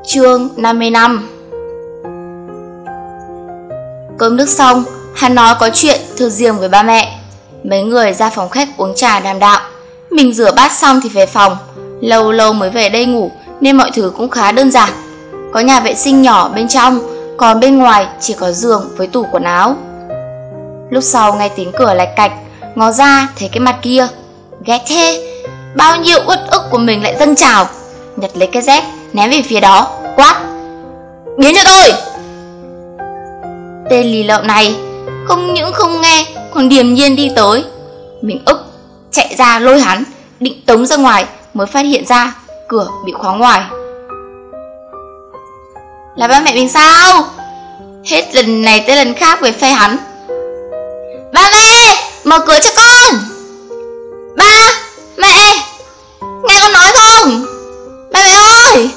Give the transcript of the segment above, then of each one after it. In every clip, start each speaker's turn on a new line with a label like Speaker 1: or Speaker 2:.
Speaker 1: Chương 55. Cơm nước xong, hắn nói có chuyện thư riêng với ba mẹ. Mấy người ra phòng khách uống trà đàm đạo. Mình rửa bát xong thì về phòng. Lâu lâu mới về đây ngủ nên mọi thứ cũng khá đơn giản. Có nhà vệ sinh nhỏ bên trong, còn bên ngoài chỉ có giường với tủ quần áo. Lúc sau nghe tiếng cửa lạch cạch, ngó ra thấy cái mặt kia. Ghét thế, bao nhiêu uất ức của mình lại dâng trào. Nhặt lấy cái dép ném về phía đó, quát: biến cho tôi! Tên lì lợm này không những không nghe còn điềm nhiên đi tới. Mình ức, chạy ra lôi hắn, định tống ra ngoài mới phát hiện ra cửa bị khóa ngoài. Là ba mẹ mình sao? Hết lần này tới lần khác về phe hắn. Ba mẹ, mở cửa cho con! Ba, mẹ, nghe con nói không? Ba mẹ ơi!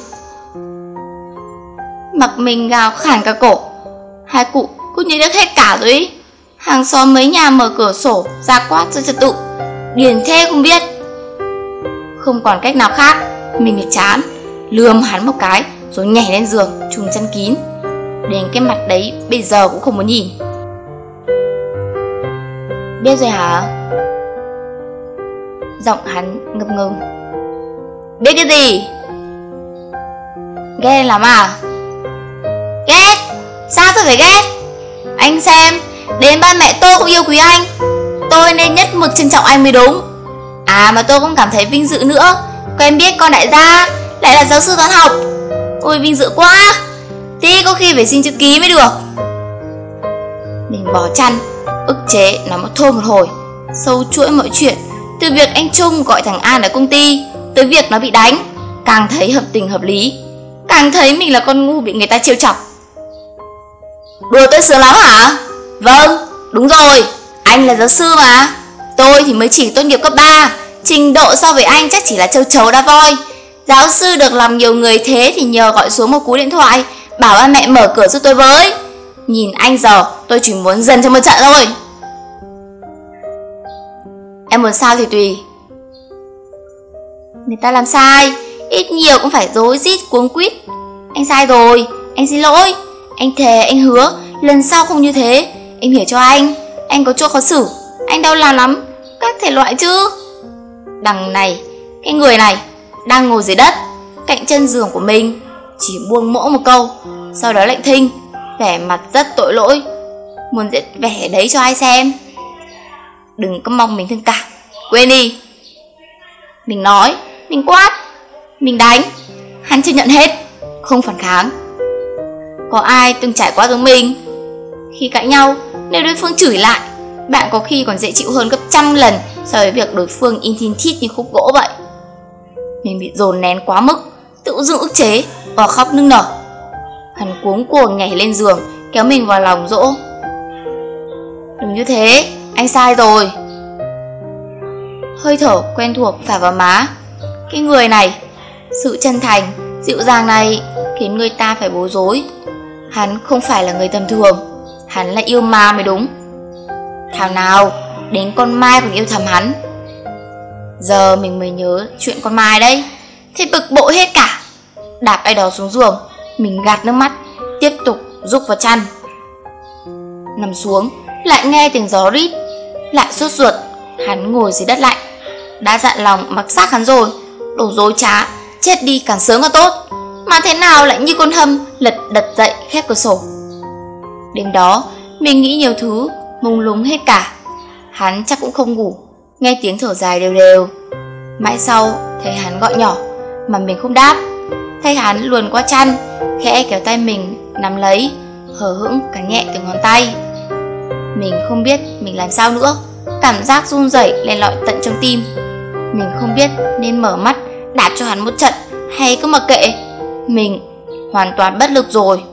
Speaker 1: Mặc mình gào khản cả cổ. Hai cụ cứ như đất hết cả rồi ý. Hàng xóm mấy nhà mở cửa sổ ra quát cho trật tự, điền thế không biết. Không còn cách nào khác, mình thì chán, lườm hắn một cái rồi nhảy lên giường trùm chăn kín. Đến cái mặt đấy bây giờ cũng không muốn nhìn. Biết rồi hả? Giọng hắn ngập ngừng. Biết cái gì? Ghét lắm à? Ghét? Sao tôi phải ghét? Anh xem, đến ba mẹ tôi cũng yêu quý anh. Tôi nên nhất mực trân trọng anh mới đúng. À mà tôi cũng cảm thấy vinh dự nữa, quen biết con đại gia lại là giáo sư toán học. Ôi vinh dự quá. Thế có khi phải xin chữ ký mới được. Mình bỏ chăn, ức chế nói một thôi một hồi, sâu chuỗi mọi chuyện. Từ việc anh Trung gọi thằng An ở công ty tới việc nó bị đánh, càng thấy hợp tình hợp lý, càng thấy mình là con ngu bị người ta trêu chọc. Đùa tôi sướng lắm hả? Vâng, đúng rồi, anh là giáo sư mà. Tôi thì mới chỉ tốt nghiệp cấp 3, trình độ so với anh chắc chỉ là châu chấu đá voi. Giáo sư được lòng nhiều người thế thì nhờ gọi xuống một cú điện thoại, bảo ba mẹ mở cửa giúp tôi với. Nhìn anh giờ tôi chỉ muốn dần cho một trận thôi. Em muốn sao thì tùy. Người ta làm sai, ít nhiều cũng phải rối rít cuống quýt. Anh sai rồi, anh xin lỗi. Anh thề, anh hứa, lần sau không như thế. Em hiểu cho anh có chỗ khó xử, anh đau lòng lắm, các thể loại chứ. Đằng này, cái người này đang ngồi dưới đất cạnh chân giường của mình, chỉ buông mỗ một câu, sau đó lạnh thinh, vẻ mặt rất tội lỗi, muốn diễn vẻ đấy cho ai xem. Đừng có mong mình thương cảm, quên đi. Mình nói, mình quát, mình đánh, hắn chưa nhận hết, không phản kháng. Có ai từng trải qua giống mình? Khi cãi nhau, nếu đối phương chửi lại, bạn có khi còn dễ chịu hơn gấp trăm lần so với việc đối phương in thin thít như khúc gỗ vậy. Mình bị dồn nén quá mức, tự dưng ức chế, và khóc nức nở. Hắn cuống cuồng nhảy lên giường, kéo mình vào lòng dỗ. Đừng như thế, anh sai rồi. Hơi thở quen thuộc phả vào má. Cái người này, sự chân thành, dịu dàng này khiến người ta phải bối rối. Hắn không phải là người tầm thường, hắn là yêu ma mới đúng. Thảo nào đến con Mai còn yêu thầm hắn. Giờ mình mới nhớ chuyện con Mai đấy, thế bực bội hết cả. Đạp ai đó xuống giường, mình gạt nước mắt, tiếp tục rúc vào chăn. Nằm xuống, lại nghe tiếng gió rít, lại sốt ruột. Hắn ngồi dưới đất lạnh. Đã dặn lòng mặc xác hắn rồi, đồ dối trá, chết đi càng sớm càng tốt, mà thế nào lại như con hâm lật đật dậy khép cửa sổ. Đêm đó mình nghĩ nhiều thứ, mông lung hết cả. Hắn chắc cũng không ngủ, nghe tiếng thở dài đều đều. Mãi sau thấy hắn gọi nhỏ mà mình không đáp, thấy hắn luồn qua chăn, khẽ kéo tay mình nắm lấy, hờ hững cắn nhẹ từng ngón tay. Mình không biết mình làm sao nữa, cảm giác run rẩy len lỏi tận trong tim. Mình không biết nên mở mắt đạp cho hắn một trận hay cứ mặc kệ. Mình hoàn toàn bất lực rồi.